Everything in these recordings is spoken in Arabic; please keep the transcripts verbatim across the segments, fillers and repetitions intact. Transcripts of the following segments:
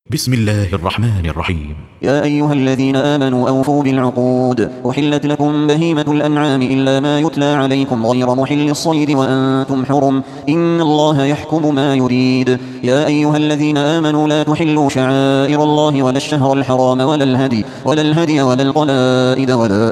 بسم الله الرحمن الرحيم. يا أيها الذين آمنوا أوفوا بالعقود. أحلت لكم بهيمة الأنعام إلا ما يتلى عليكم غير محل الصيد وأنتم حرم إن الله يحكم ما يريد. يا أيها الذين آمنوا لا تحلوا شعائر الله ولا الشهر الحرام ولا الهدي ولا الهدي ولا القلائد ولا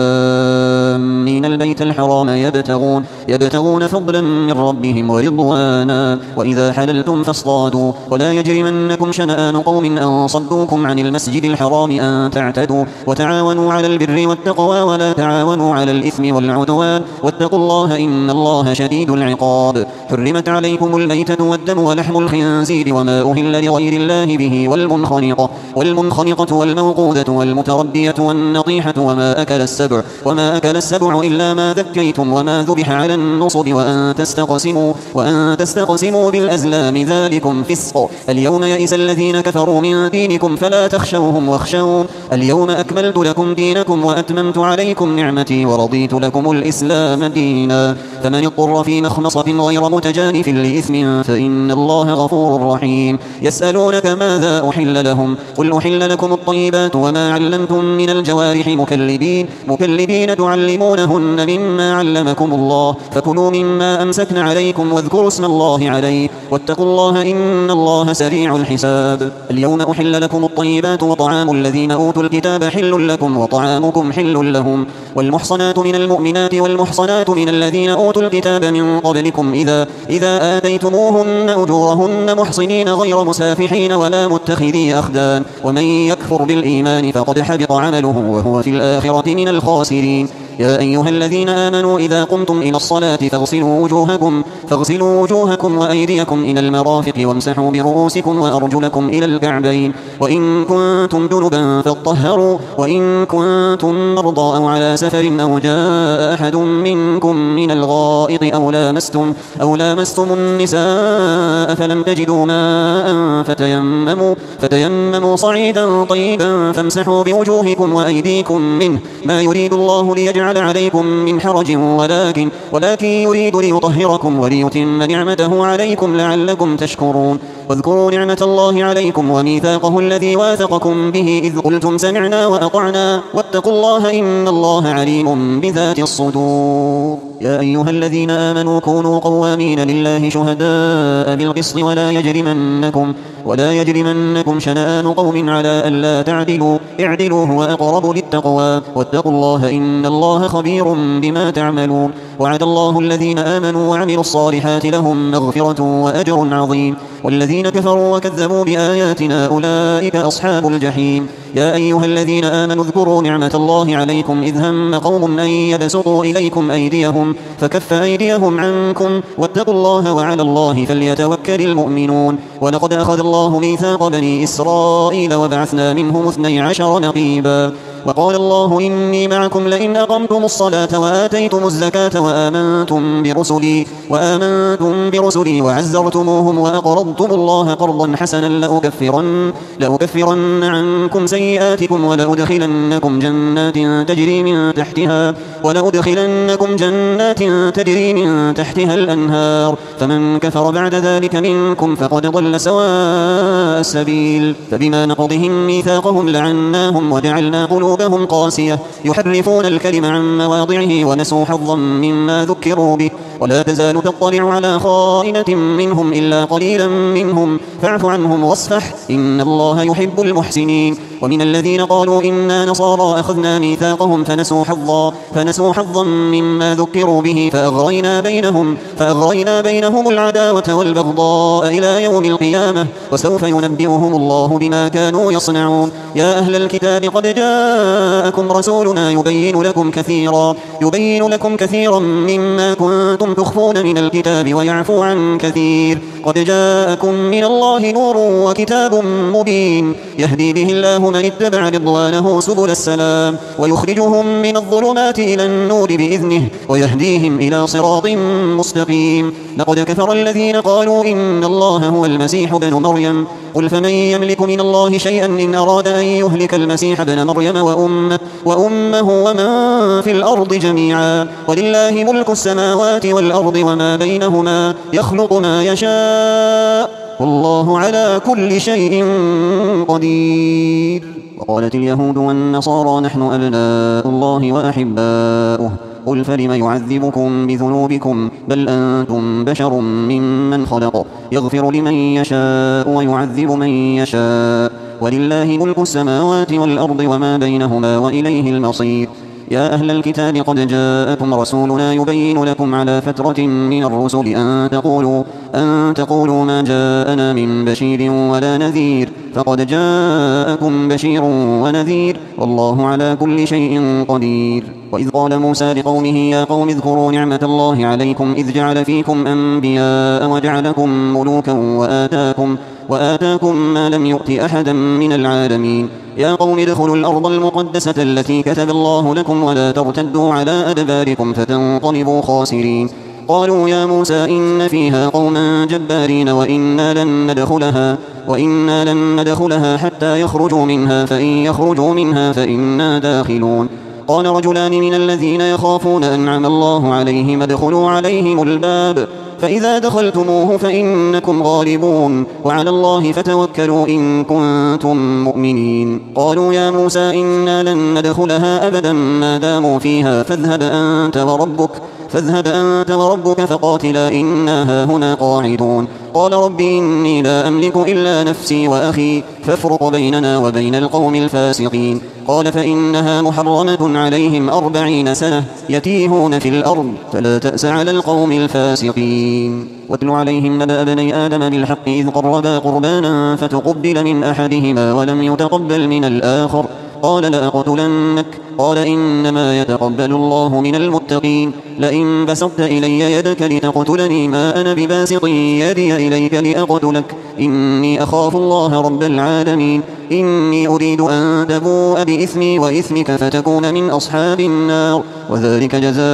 آمين البيت الحرام يبتغون يبتغون فضلا من ربهم ورضوانا وإذا حللتم فاصطادوا ولا يجرمنكم شنآن قوم أن صدوكم عن المسجد الحرام أن تعتدوا وتعاونوا على البر والتقوى ولا تعاونوا على الإثم والعدوان واتقوا الله إن الله شديد العقاب. حرمت عليكم الميتة والدم ولحم الخنزير وما أهل لغير الله به والمنخنقة والمنخنقة والموقوذة والمتردية والنطيحة وما أكل السبع وما أكل السبع إلا ما ذكيتم وما ذبح على النصب وأن تستقسموا وأن تستقسموا بالأزلام ذلكم فسق. اليوم يئس الذين كفروا من دينكم فلا تخشوهم واخشون اليوم أكملت لكم دينكم وأتممت عليكم نعمتي ورضيت لكم الإسلام دينا. فمن اضطر في مخمصة غير متجانف لإثم فإن الله غفور رحيم. يسألونك ماذا أحل لهم قل أحل لكم الطيبات وما علمتم من الجوارح مكلبين مكلبين تعلمونهن مما علمكم الله فكلوا مما أمسكن عليكم واذكروا اسم الله عليه واتقوا الله إن الله سريع الحساب. اليوم أحل لكم الطيبات وطعام الذين أوتوا الكتاب حل لكم وطعامكم حل لهم والمحصنات من المؤمنات والمحصنات من الذين أوتوا الكتاب من قبلكم إذا إذا آتيتموهن أجورهن محصنين غير مسافحين ولا متخذي أخدان ومن يكفر بالإيمان فقد حبط عمله وهو في الآخرة من الخاسرين. يا أيها الذين آمنوا إذا قمتم إلى الصلاة فاغسلوا وجوهكم فاغسلوا وجوهكم وأيديكم إلى المرافق وامسحوا برؤوسكم وأرجلكم إلى الكعبين وإن كنتم جنبا فاطهروا وإن كنتم مرضى أو على سفر أو جاء أحد منكم من الغائط أو لامستم أو لامستم النساء فلم تجدوا ماء فتيمموا فتيمموا صعيدا طيبا فامسحوا بوجوهكم وأيديكم منه ما يريد الله ليجعل عليكم من حرج ولكن ولكن يريد ليطهركم وليتم نعمته عليكم لعلكم تشكرون. واذكروا نعمة الله عليكم وميثاقه الذي واثقكم به إذ قلتم سمعنا وأطعنا واتقوا الله إن الله عليم بذات الصدور. يا أيها الذين آمنوا كونوا قوامين لله شهداء بالقسط ولا يجرمنكم ولا يجرمنكم شنآن قوم على ألا تعدلوا اعدلوا هو أقرب للتقوى واتقوا الله إن الله خبير بما تعملون. وعد الله الذين آمنوا وعملوا الصالحات لهم مغفرة وأجر عظيم والذين كفروا وكذبوا بآياتنا أولئك أصحاب الجحيم. يا أيها الذين آمنوا اذكروا نعمة الله عليكم إذ هم قوم أن يبسطوا إليكم أيديهم فكف أيديهم عنكم واتقوا الله وعلى الله فليتوكل المؤمنون. ولقد أخذ الله ميثاق بني إسرائيل وبعثنا منهم اثني عشر نقيبا وقال الله إني معكم لئن أقمتم الصلاة وآتيتم الزكاة وآمنتم برسلي وآمنتم برسلي وعزرتموهم وأقرضتم الله قرضا حسنا لأكفرن لأكفرن عنكم سيئاتكم ولأدخلنكم جنات تجري من تحتها ولأدخلنكم جنات تجري من تحتها الأنهار فمن كفر بعد ذلك منكم فقد ضل سواء السبيل. فبما نقضهم ميثاقهم لعناهم وجعلنا قلوبهم قاسية يحرفون الكلم عن مواضعه ونسوا حظا مما ذكروا به ولا تزال تطلع على خائنة منهم إلا قليلا منهم فاعف عنهم واصفح إن الله يحب المحسنين. ومن الذين قالوا إنا نصارى أخذنا ميثاقهم فنسوا حظا فنسوا حظا مما ذكروا به فأغرينا بينهم فأغرينا بينهم العداوة والبغضاء إلى يوم القيامة وسوف ينبئهم الله بما كانوا يصنعون. يا أهل الكتاب قد جاءكم رسولنا يبين لكم كثيرا يبين لكم كثيرا مما كنتم تخفون من الكتاب ويعفو عن كثير قد جاءكم من الله نور وكتاب مبين يهدي به الله من اتبع رضوانه سبل السلام ويخرجهم من الظلمات إلى النور بإذنه ويهديهم إلى صراط مستقيم. لقد كفر الذين قالوا إن الله هو المسيح ابن مريم قل فمن يملك من الله شيئا إن أراد أن يهلك المسيح ابن مريم وأمه, وأمه ومن في الأرض جميعا ولله ملك السماوات والأرض وما بينهما يخلق ما يشاء والله على كل شيء قدير. وقالت اليهود والنصارى نحن أبناء الله وأحباؤه قل فلم يعذبكم بذنوبكم بل أنتم بشر ممن خلق يغفر لمن يشاء ويعذب من يشاء ولله ملك السماوات والأرض وما بينهما وإليه المصير. يا أهل الكتاب قد جاءكم رسولنا يبين لكم على فترة من الرسل أن تقولوا, أن تقولوا ما جاءنا من بشير ولا نذير فقد جاءكم بشير ونذير والله على كل شيء قدير. وإذ قال موسى لقومه يا قوم اذكروا نعمة الله عليكم إذ جعل فيكم أنبياء وجعلكم ملوكا وآتاكم, وآتاكم ما لم يؤت أحدا من العالمين. يا قوم ادخلوا الأرض المقدسة التي كتب الله لكم ولا ترتدوا على أدباركم فتنقلبوا خاسرين. قالوا يا موسى إن فيها قوما جبارين وإنا لن ندخلها, وإنا لن ندخلها حتى يخرجوا منها فإن يخرجوا منها فإنا داخلون. قال رجلان من الذين يخافون أنعم الله عليهم ادخلوا عليهم الباب فإذا دخلتموه فإنكم غالبون وعلى الله فتوكلوا إن كنتم مؤمنين. قالوا يا موسى إنا لن ندخلها أبدا ما داموا فيها فاذهب أنت وربك فاذهب أنت وربك فقاتلا إنا هاهنا قاعدون. قال رب إني لا أملك إلا نفسي وأخي فافرق بيننا وبين القوم الفاسقين. قال فإنها محرمة عليهم أربعين سنة يتيهون في الأرض فلا تأس على القوم الفاسقين. واتل عليهم نبأ بني آدم بالحق إذ قربا قربانا فتقبل من أحدهما ولم يتقبل من الآخر قال لأقتلنك قال إنما يتقبل الله من المتقين. لئن بسطت إلي يدك لتقتلني ما أنا بباسط يدي إليك لأقتلك إني أخاف الله رب العالمين. إني أريد أن تبوء بإثمي وإثمك فتكون من أصحاب النار وذلك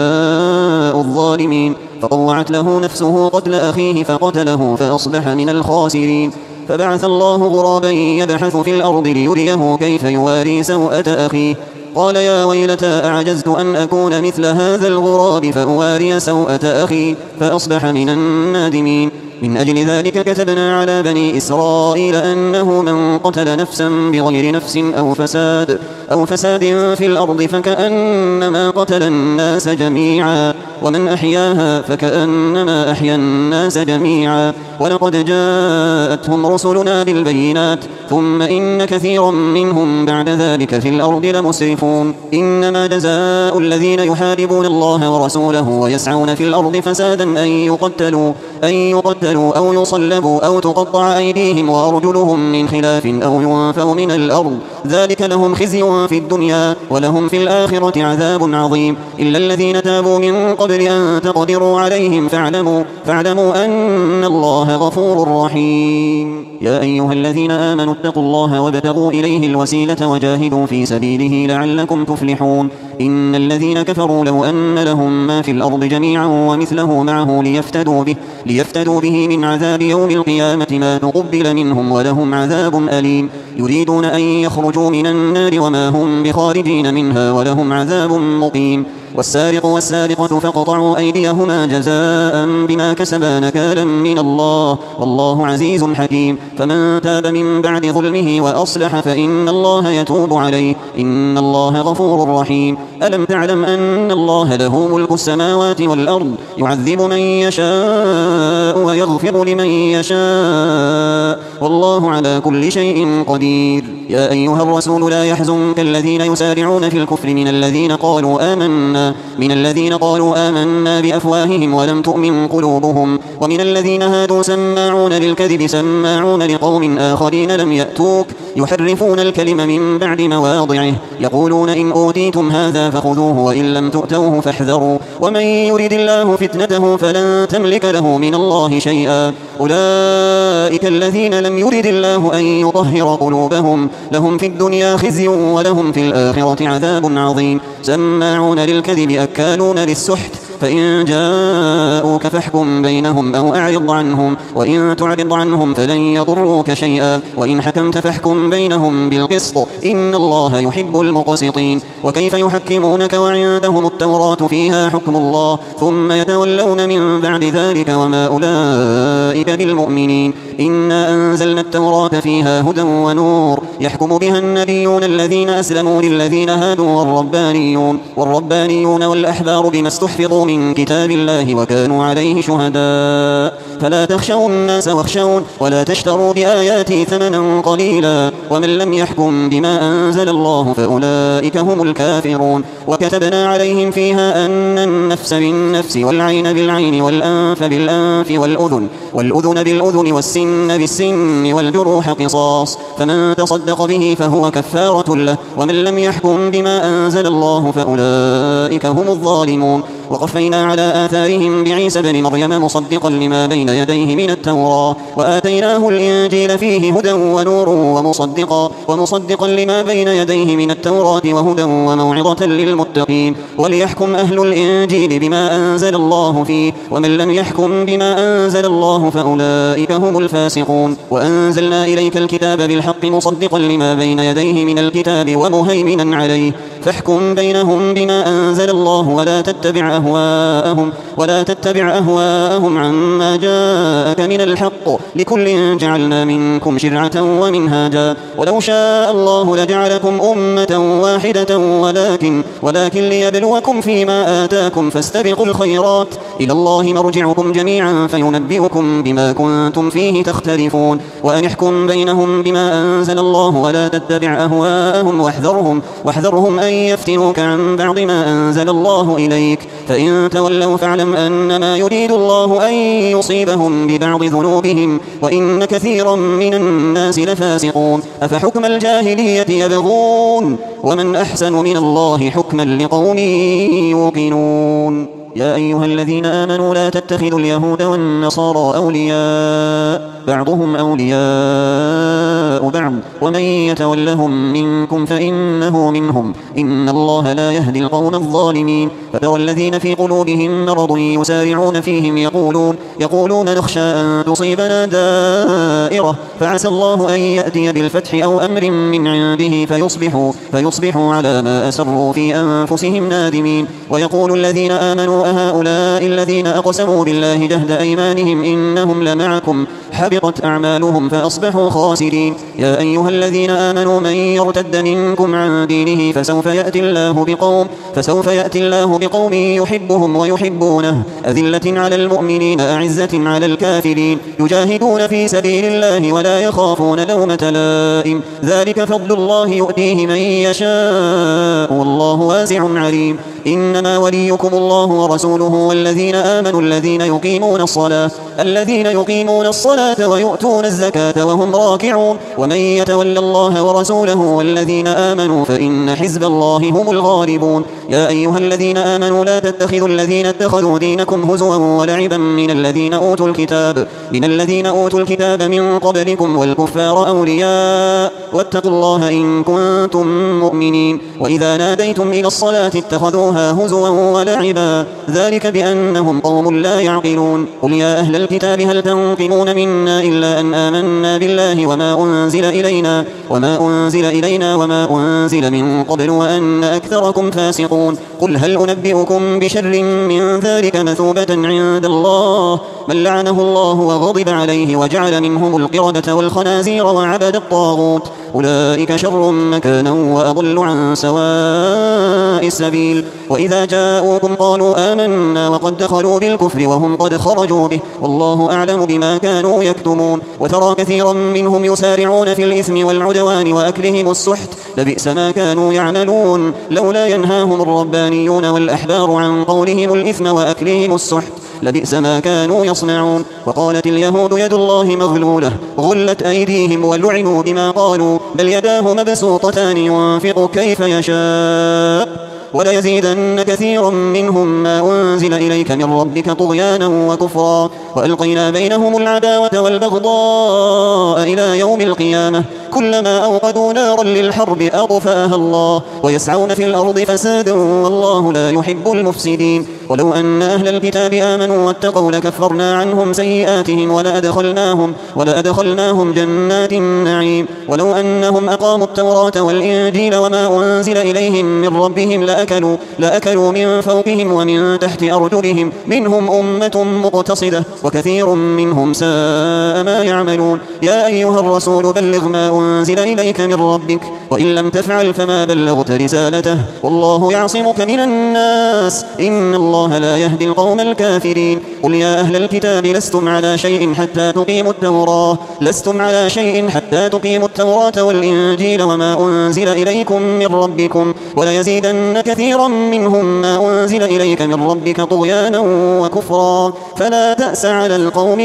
جزاء الظالمين. فطوعت له نفسه قتل أخيه فقتله فأصبح من الخاسرين. فبعث الله غرابا يبحث في الأرض ليريه كيف يواري سوءة أخيه قال يا ويلتى أعجزت أن أكون مثل هذا الغراب فأواري سوءة أخي فأصبح من النادمين. من أجل ذلك كتبنا على بني إسرائيل أنه من قتل نفسا بغير نفس أو فساد, أو فساد في الأرض فكأنما قتل الناس جميعا ومن أحياها فكأنما أحيا الناس جميعا. ولقد جاءتهم رسلنا بالبينات ثم إن كثيرا منهم بعد ذلك في الأرض لمسرفون. إنما جزاء الذين يحاربون الله ورسوله ويسعون في الأرض فسادا أن يقتلوا, أن يقتلوا أو يصلبوا أو تقطع أيديهم وأرجلهم من خلاف أو ينفوا من الأرض ذلك لهم خزي في الدنيا ولهم في الآخرة عذاب عظيم. إلا الذين تابوا من قبل أن تقدروا عليهم فاعلموا, فاعلموا أن الله غفور رحيم. يا أيها الذين آمنوا اتقوا الله وابتغوا إليه الوسيلة وجاهدوا في سبيله لعلكم تفلحون. إن الذين كفروا لو أن لهم ما في الأرض جميعا ومثله معه ليفتدوا به, ليفتدوا به من عذاب يوم القيامة ما تقبل منهم ولهم عذاب أليم. يريدون أن يخرجوا من النار وما هم بخارجين منها ولهم عذاب مقيم. والسارق والسارقة فاقطعوا أيديهما جزاء بما كسبا نكالا من الله والله عزيز حكيم. فمن تاب من بعد ظلمه وأصلح فإن الله يتوب عليه إن الله غفور رحيم. ألم تعلم أن الله له ملك السماوات والأرض يعذب من يشاء ويغفر لمن يشاء والله على كل شيء قدير. يا أيها الرسول لا يحزنك الذين يسارعون في الكفر من الذين قالوا آمنا من الذين قالوا آمنا بأفواههم ولم تؤمن قلوبهم ومن الذين هادوا سماعون للكذب سماعون لقوم آخرين لم يأتوك يحرفون الكلم من بعد مواضعه يقولون إن أوتيتم هذا فخذوه وإن لم تؤتوه فاحذروا ومن يرد الله فتنته فلن تملك له من الله شيئا. أولئك الذين لم يرد الله أن يطهر قلوبهم لهم في الدنيا خزي ولهم في الآخرة عذاب عظيم. سماعون للكذب أكالون للسحت فإن جاءوك فاحكم بينهم أو أعرض عنهم وإن تعرض عنهم فلن يضروك شيئا وإن حكمت فاحكم بينهم بالقسط إن الله يحب المقسطين. وكيف يحكمونك وعندهم التوراة فيها حكم الله ثم يتولون من بعد ذلك وما أولئك بالمؤمنين. إنا أنزلنا التوراة فيها هدى ونور يحكم بها النبيون الذين أسلموا للذين هادوا والربانيون, والربانيون والأحبار بما استحفظوا من كتاب الله وكانوا عليه شهداء فلا تخشوا الناس واخشون ولا تشتروا بآياتي ثمنا قليلا ومن لم يحكم بما أنزل الله فأولئك هم الكافرون. وكتبنا عليهم فيها أن النفس بالنفس والعين بالعين والأنف بالأنف والأذن, والأذن بالأذن والسن بالسن والجروح قصاص فمن تصدق به فهو كفارة له ومن لم يحكم بما أنزل الله فأولئك هم الظالمون. وقفينا على آثارهم بعيسى بن مريم مصدقا لما بين يديه من التوراة وآتيناه الإنجيل فيه هدى ونور ومصدقا, ومصدقا لما بين يديه من التوراة وهدى وموعظة للمتقين وليحكم أهل الإنجيل بما أنزل الله فيه ومن لم يحكم بما أنزل الله فأولئك هم الفاسقون. وأنزلنا إليك الكتاب بالحق مصدقا لما بين يديه من الكتاب ومهيمنا عليه فاحكم بينهم بما أنزل الله ولا تتبع أهواءهم ولا تتبع أهواءهم عما جاءك من الحق لكل جعلنا منكم شرعة ومنهاجا ولو شاء الله لجعلكم أمة واحدة ولكن ولكن ليبلوكم فيما آتاكم فاستبقوا الخيرات إلى الله مرجعكم جميعا فينبئكم بما كنتم فيه تختلفون. وأن احكم بينهم بما أنزل الله ولا تتبع أهواءهم واحذرهم, واحذرهم أن يفتنوك عن بعض ما أنزل الله إليك فإن تولوا فاعلم أنما يريد الله أن يصيبهم ببعض ذنوبهم وإن كثيرا من الناس لفاسقون. أفحكم الجاهلية يبغون ومن أحسن من الله حكما لقوم يوقنون. يا أيها الذين آمنوا لا تتخذوا اليهود والنصارى أولياء بعضهم أولياء بعض ومن يتولهم منكم فإنه منهم إن الله لا يهدي القوم الظالمين. فترى الذين في قلوبهم مرض يسارعون فيهم يقولون, يقولون نخشى أن تصيبنا دائرة فعسى الله أن يأتي بالفتح أو أمر من عنده فيصبحوا, فيصبحوا على ما أسروا في أنفسهم نادمين. ويقول الذين آمنوا أهؤلاء الذين أقسموا بالله جهد أيمانهم إنهم لمعكم حبطت أعمالهم فأصبحوا خاسرين. يا أيها الذين آمنوا من يرتد منكم عن دينه فسوف يأتي الله بقوم, فسوف يأتي الله بقوم يحبهم ويحبونه أذلة على المؤمنين أعزة على الكافرين يجاهدون في سبيل الله ولا يخافون لومة لائم ذلك فضل الله يؤتيه من يشاء والله واسع عليم. إنما وليكم الله ورسوله والذين آمنوا الذين يقيمون الصلاة الذين يقيمون الصلاة ويؤتون الزكاة وهم راكعون ومن يتولى الله ورسوله والذين آمنوا فإن حزب الله هم الغالبون. يا أيها الذين آمنوا لا تتخذوا الذين اتخذوا دينكم هزوا ولعبا من الذين أوتوا الكتاب من الذين أوتوا الكتاب من قبلكم والكفار أولياء واتقوا الله إن كنتم مؤمنين. وإذا ناديتم إلى الصلاة اتخذوها هزوا ولعبا ذلك بأنهم قوم لا يعقلون. قل يا أهل الكتاب هل تنقمون منا إلا أن آمنا بالله وما أنزل إلينا وما أنزل إلينا وما أنزل من قبل وأن أكثركم فاسقون. قل هل أنبئكم بشر من ذلك مثوبة عند الله من لعنه الله وغضب عليه وجعل منهم القردة والخنازير وعبد الطاغوت أولئك شر مكانا وأضل عن سواء السبيل. وإذا جاءوكم قالوا آمنا وقد دخلوا بالكفر وهم قد خرجوا به والله أعلم بما كانوا يكتمون. وترى كثيرا منهم يسارعون في الإثم والعدوان وأكلهم السحت لبئس ما كانوا يعملون لولا ينهاهم الربانيون والأحبار عن قولهم الإثم وأكلهم السحت لبئس ما كانوا يصنعون. وقالت اليهود يد الله مغلولة غلت أيديهم ولعنوا بما قالوا بل يداه مبسوطتان ينفق كيف يشاء وليزيدن كثيرا منهم ما أنزل إليك من ربك طغيانا وكفرا وألقينا بينهم العداوة والبغضاء إلى يوم القيامة كلما أوقدوا نارا للحرب أطفأها الله ويسعون في الأرض فسادا والله لا يحب المفسدين. ولو أن أهل الكتاب آمنوا واتقوا لكفرنا عنهم سيئاتهم ولأدخلناهم, ولأدخلناهم جنات النعيم. ولو أنهم أقاموا التوراة والإنجيل وما أنزل إليهم من ربهم لأكلوا, لأكلوا من فوقهم ومن تحت أرجلهم منهم أمة مقتصدة وكثير منهم ساء ما يعملون. يا أيها الرسول بلغ ما أنزل إليك من ربك، وإن لم تفعل فما بلغت رسالته، والله يعصمك من الناس، إن الله لا يهدي القوم الكافرين. قل يا أهل الكتاب لستم على شيء حتى تقيموا التوراة لستم على شيء حتى تقيموا التوراة والإنجيل وما أنزل إليكم من ربكم، وليزيدن كثيرا منهم ما أنزل إليك من ربك طغيانا وكفرا، فلا تأس على القوم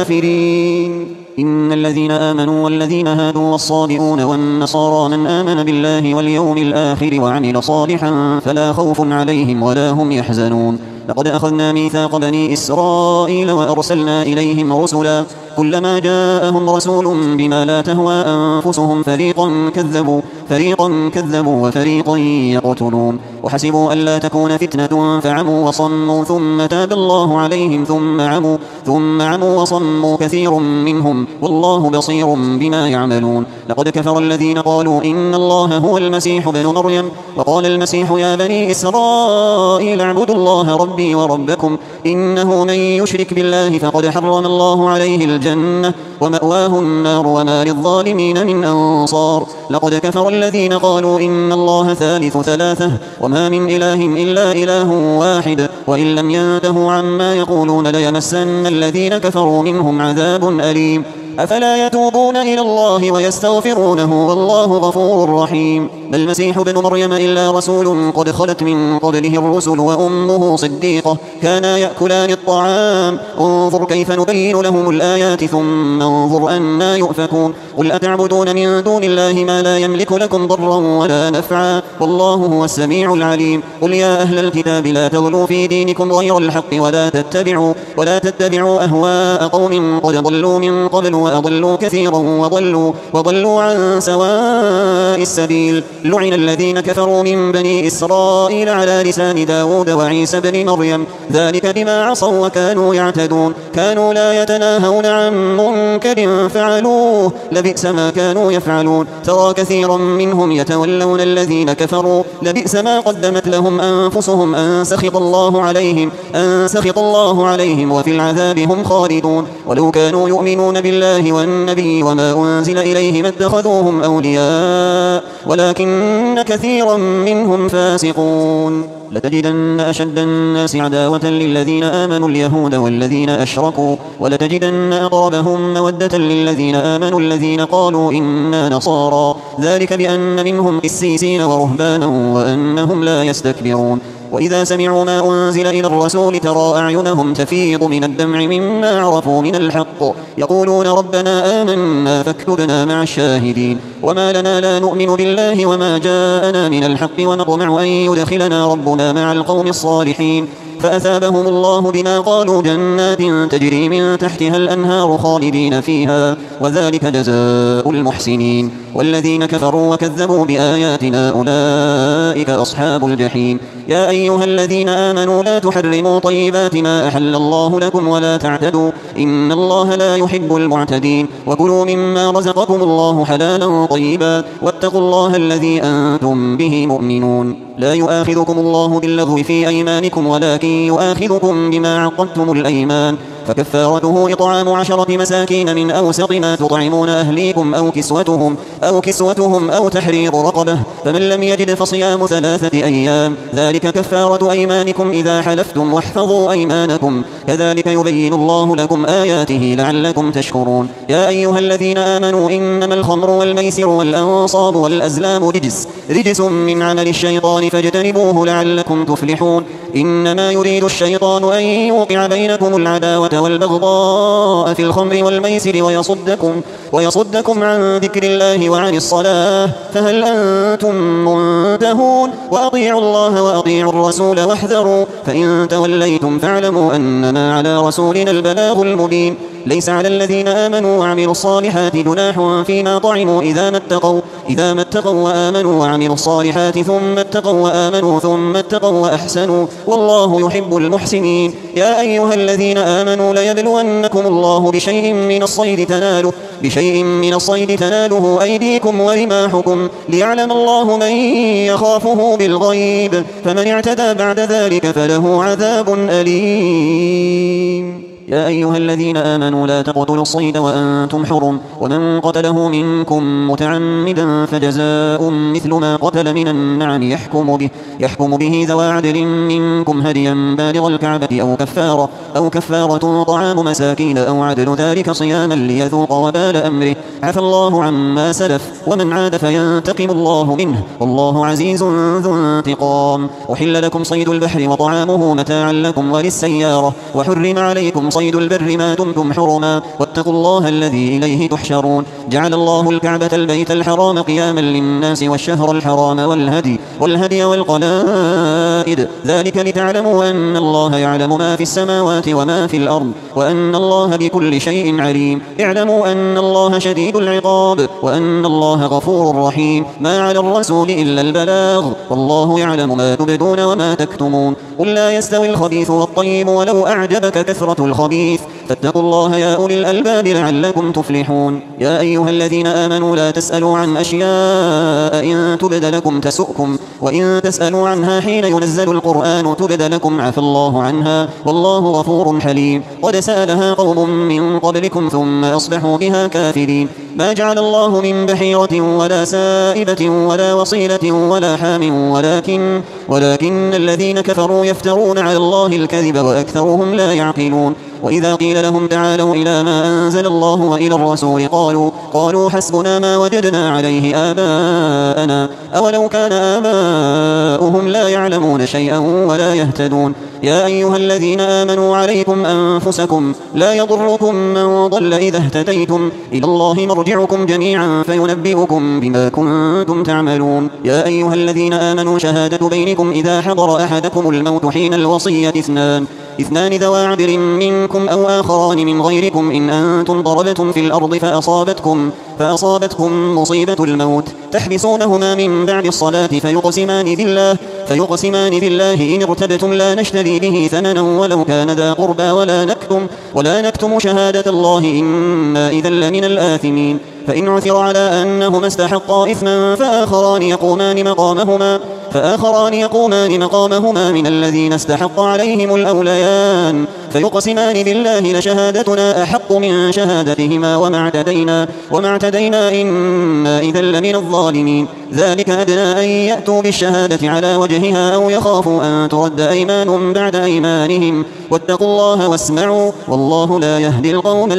الكافرين. إن الذين آمنوا والذين هادوا والصابئون والنصارى من آمن بالله واليوم الآخر وعمل صالحا فلا خوف عليهم ولا هم يحزنون. لقد أخذنا ميثاق بني إسرائيل وأرسلنا إليهم رسلا كلما جاءهم رسول بما لا تهوى أنفسهم فريقا كذبوا فريقا كذبوا وفريقا يقتلون، وحسبوا ألا تكون فتنة فعموا وصموا ثم تاب الله عليهم ثم عموا ثم عموا وصموا كثير منهم، والله بصير بما يعملون. لقد كفر الذين قالوا إن الله هو المسيح ابن مريم، وقال المسيح يا بني إسرائيل اعبدوا الله ربي وربكم، إنه من يشرك بالله فقد حرم الله عليه الجنة ومأواه النار وما للظالمين من أنصار. لقد كفر الذين قالوا إن الله ثالث ثلاثة وما من إله إلا إله واحد، وإن لم ينتهوا عما يقولون ليمسن الذين كفروا منهم عذاب أليم. أفلا يتوبون إلى الله ويستغفرونه والله غفور رحيم. ما المسيح ابن مريم إلا رسول قد خلت من قبله الرسل وأمه صديقة كانا يأكلان الطعام، انظر كيف نبين لهم الآيات ثم انظر أنا يؤفكون. قل أتعبدون من دون الله ما لا يملك لكم ضرا ولا نفعا والله هو السميع العليم. قل يا أهل الكتاب لا تغلوا في دينكم غير الحق ولا تتبعوا ولا تتبعوا أهواء قوم قد ضلوا من قبل وأضلوا كثيرا وضلوا, وضلوا عن سواء السبيل. لعن الذين كفروا من بني إسرائيل على لسان داود وعيسى بن مريم ذلك بما عصوا وكانوا يعتدون، كانوا لا يتناهون عن منكر فعلوه لبئس ما كانوا يفعلون. ترى كثيرا منهم يتولون الذين كفروا لبئس ما قدمت لهم أنفسهم أن سخط الله عليهم أن سخط الله عليهم وفي العذاب هم خالدون. ولو كانوا يؤمنون بالله والنبي وما أنزل إليه ما اتخذوهم أولياء ولكن كثيرا منهم فاسقون. لتجدن أشد الناس عداوة للذين آمنوا اليهود والذين أشركوا، ولتجدن أقربهم مودة للذين آمنوا الذين قالوا إنا نصارى، ذلك بأن منهم قسيسين ورهبانا وأنهم لا يستكبرون. وإذا سمعوا ما أنزل إلى الرسول ترى أعينهم تفيض من الدمع مما عرفوا من الحق، يقولون ربنا آمنا فاكتبنا مع الشاهدين. وما لنا لا نؤمن بالله وما جاءنا من الحق ونطمع أن يدخلنا ربنا مع القوم الصالحين، فأثابهم الله بما قالوا جنات تجري من تحتها الأنهار خالدين فيها وذلك جزاء المحسنين. والذين كفروا وكذبوا بآياتنا أولئك أصحاب الجحيم. يا أيها الذين آمنوا لا تحرموا طيبات ما أحل الله لكم ولا تعتدوا إن الله لا يحب المعتدين، وكلوا مما رزقكم الله حلالا طيبا واتقوا الله الذي أنتم به مؤمنون. لا يؤاخذكم الله باللغو في أيمانكم ولكن يؤاخذكم بما عقدتم الأيمان، فكفارته إطعام عشرة مساكين من أوسط ما تطعمون أهليكم أو كسوتهم أو كسوتهم أو تحرير رقبة، فمن لم يجد فصيام ثلاثة أيام ذلك كفارة أيمانكم إذا حلفتم واحفظوا أيمانكم كذلك يبين الله لكم آياته لعلكم تشكرون. يا أيها الذين آمنوا إنما الخمر والميسر والأنصاب والأزلام رجس رجس من عمل الشيطان فاجتنبوه لعلكم تفلحون. إنما يريد الشيطان أن يوقع بينكم العداوة والبغضاء في الخمر والميسر ويصدكم, ويصدكم عن ذكر الله وعن الصلاة فهل أنتم منتهون؟ وأطيعوا الله وأطيعوا الرسول واحذروا فإن توليتم فاعلموا أنما على رسولنا البلاغ المبين. ليس على الذين آمنوا وعملوا الصالحات جناح فيما طعموا إذا ما اتقوا إذا ما اتقوا وآمنوا وعملوا الصالحات ثم اتقوا وآمنوا ثم اتقوا وأحسنوا والله يحب المحسنين. يا أيها الذين آمنوا ليبلونكم الله بشيء من الصيد تناله بشيء من الصيد تناله أيديكم ورماحكم ليعلم الله من يخافه بالغيب، فمن اعتدى بعد ذلك فله عذاب أليم. يا أيها الذين آمنوا لا تقتلوا الصيد وأنتم حرم ومن قتله منكم متعمدا فجزاء مثل ما قتل من النعم يحكم به, يحكم به ذوى عدل منكم هديا بالغ الكعبة أو كفارة, أو كفارة طعام مساكين أو عدل ذلك صياما ليذوق وبال أمره. عفى الله عما سلف ومن عاد فينتقم الله منه والله عزيز ذو انتقام. أحل لكم صيد البحر وطعامه متاعا لكم وللسيارة وحرم عليكم صيد البر ما دمتم حرما واتقوا الله الذي إليه تحشرون. جعل الله الكعبة البيت الحرام قياما للناس والشهر الحرام والهدي, والهدي والقلائد ذلك لتعلموا أن الله يعلم ما في السماوات وما في الأرض وأن الله بكل شيء عليم. اعلموا أن الله شديد العقاب وأن الله غفور رحيم. ما على الرسول إلا البلاغ والله يعلم ما تبدون وما تكتمون. قل لا يستوي الخبيث والطيب ولو أعجبك كثرة الخبيث فاتقوا الله يا أولي الألباب لعلكم تفلحون. يا أيها الذين آمنوا لا تسألوا عن أشياء إن تبد لكم تسؤكم وإن تسألوا عنها حين ينزل القرآن تبد لكم عفى الله عنها والله غفور حليم. قد سألها قوم من قبلكم ثم أصبحوا بها كافرين. ما جعل الله من بحيرة ولا سائبة ولا وصيلة ولا حام ولكن, ولكن الذين كفروا يفترون على الله الكذب وأكثرهم لا يعقلون. وإذا قيل لهم تعالوا إلى ما أنزل الله وإلى الرسول قالوا, قالوا حسبنا ما وجدنا عليه آباءنا أولو كان آباؤهم لا يعلمون شيئا ولا يهتدون. يا أيها الذين آمنوا عليكم أنفسكم لا يضركم من ضل إذا اهتديتم إلى الله مرجعكم جميعا فينبئكم بما كنتم تعملون. يا أيها الذين آمنوا شهادة بينكم إذا حضر أحدكم الموت حين الوصية اثنان اثنان ذوى عدل منكم أو آخران من غيركم إن أنتم ضربتم في الأرض فأصابتكم, فأصابتكم مصيبة الموت تحبسونهما من بعد الصلاة فيقسمان بالله, فيقسمان بالله إن ارتبتم لا نشتري به ثمنا ولو كان ذا قربى ولا نكتم, ولا نكتم شهادة الله إنا إذا لمن الآثمين. فإن عثر على أنهما استحقا إثما فآخران يقومان مقامهما, فآخران يقومان مقامهما من الذين استحق عليهم الأوليان فيقسمان بالله لشهادتنا أحق من شهادتهما وما اعتدينا, وما اعتدينا إنا إذا لمن الظالمين. ذلك أدنى أن يأتوا بالشهادة على وجهها أو يخافوا أن ترد أيمان بعد أيمانهم واتقوا الله واسمعوا والله لا يهدي القوم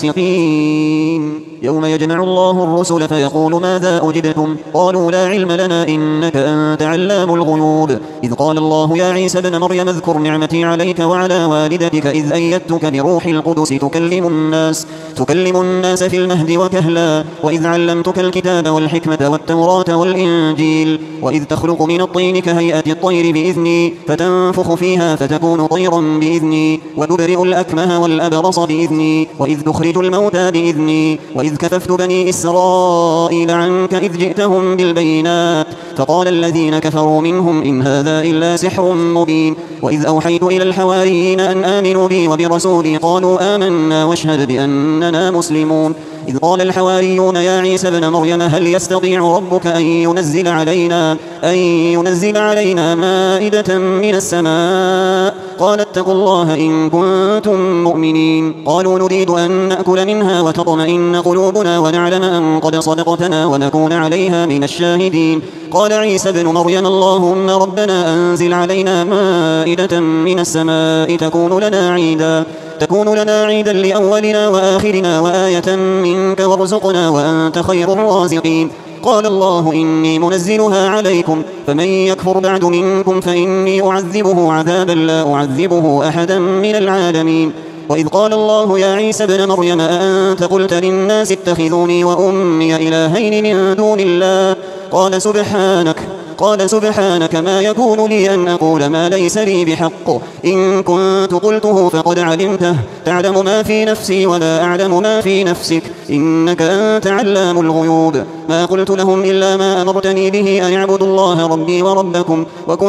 الفاسقين. يوم يجمع الله الرسل فيقول ماذا أجبتم قالوا لا علم لنا إنك أنت علام الغيوب. إذ قال الله يا عيسى ابن مريم اذكر نعمتي عليك وعلى والدتك إذ أيدتك بروح القدس تكلم الناس, تكلم الناس في المهد وكهلا وإذ علمتك الكتاب والحكمة والتوراة والإنجيل وإذ تخلق من الطين كهيئة الطير بإذني فتنفخ فيها فتكون طيرا بإذني وتبرئ الأكمه والأبرص بإذني وإذ تخرج الموتى بإذني وإذ كففت بني إسرائيل عنك إذ جئتهم بالبينات فقال الذين كفروا منهم إن هذا إلا سحر مبين. وإذ أوحيت إلى الحواريين أن آمنوا بي وبرسولي قالوا آمنا واشهد بأننا مسلمون. إذ قال الحواريون يا عيسى ابن مريم هل يستطيع ربك أن ينزل علينا, أن ينزل علينا مائدة من السماء قال اتقوا الله إن كنتم مؤمنين. قالوا نريد أن نأكل منها وتطمئن قلوبنا ونعلم أن قد صدقتنا ونكون عليها من الشاهدين. قال عيسى ابن مريم اللهم ربنا أنزل علينا مائدة من السماء تكون لنا عيدا, تكون لنا عيدا لأولنا وآخرنا وآية منك وارزقنا وأنت خير الرازقين. قال الله إني منزلها عليكم فمن يكفر بعد منكم فإني أعذبه عذابا لا أعذبه أحدا من العالمين. وإذ قال الله يا عيسى ابن مريم أأنت قلت للناس اتخذوني وأمي إلهين من دون الله قال سبحانك, قال سبحانك ما يكون لي أن أقول ما ليس لي بحق إن كنت قلته فقد علمته تعلم ما في نفسي ولا أعلم ما في نفسك إنك أنت علام الغيوب. ما قلت لهم إلا ما أمرتني به أن اعبدوا الله ربي وربكم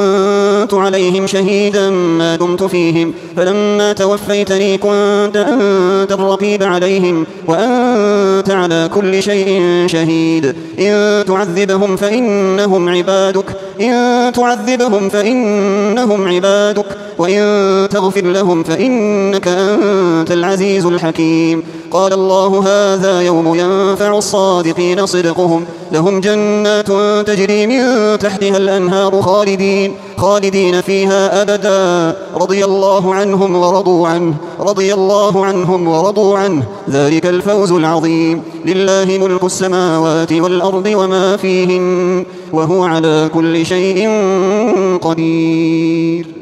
وكنت عليهم شهيدا ما دمت فيهم فلما توفيتني كنت أنت الرقيب عليهم وأنت على كل شيء شهيد. إن تعذبهم فإنهم عبادك, إن تعذبهم فإنهم عبادك وإن تغفر لهم فإنك أنت العزيز الحكيم. قال الله هذا يوم ينفع الصادقين صدقهم لهم جنات تجري من تحتها الأنهار خالدين خالدين فيها أبدا رضي الله عنهم ورضوا عنه رضي الله عنهم ورضوا عنه ذلك الفوز العظيم. لله ملك السماوات والأرض وما فيهن وهو على كل شيء قدير.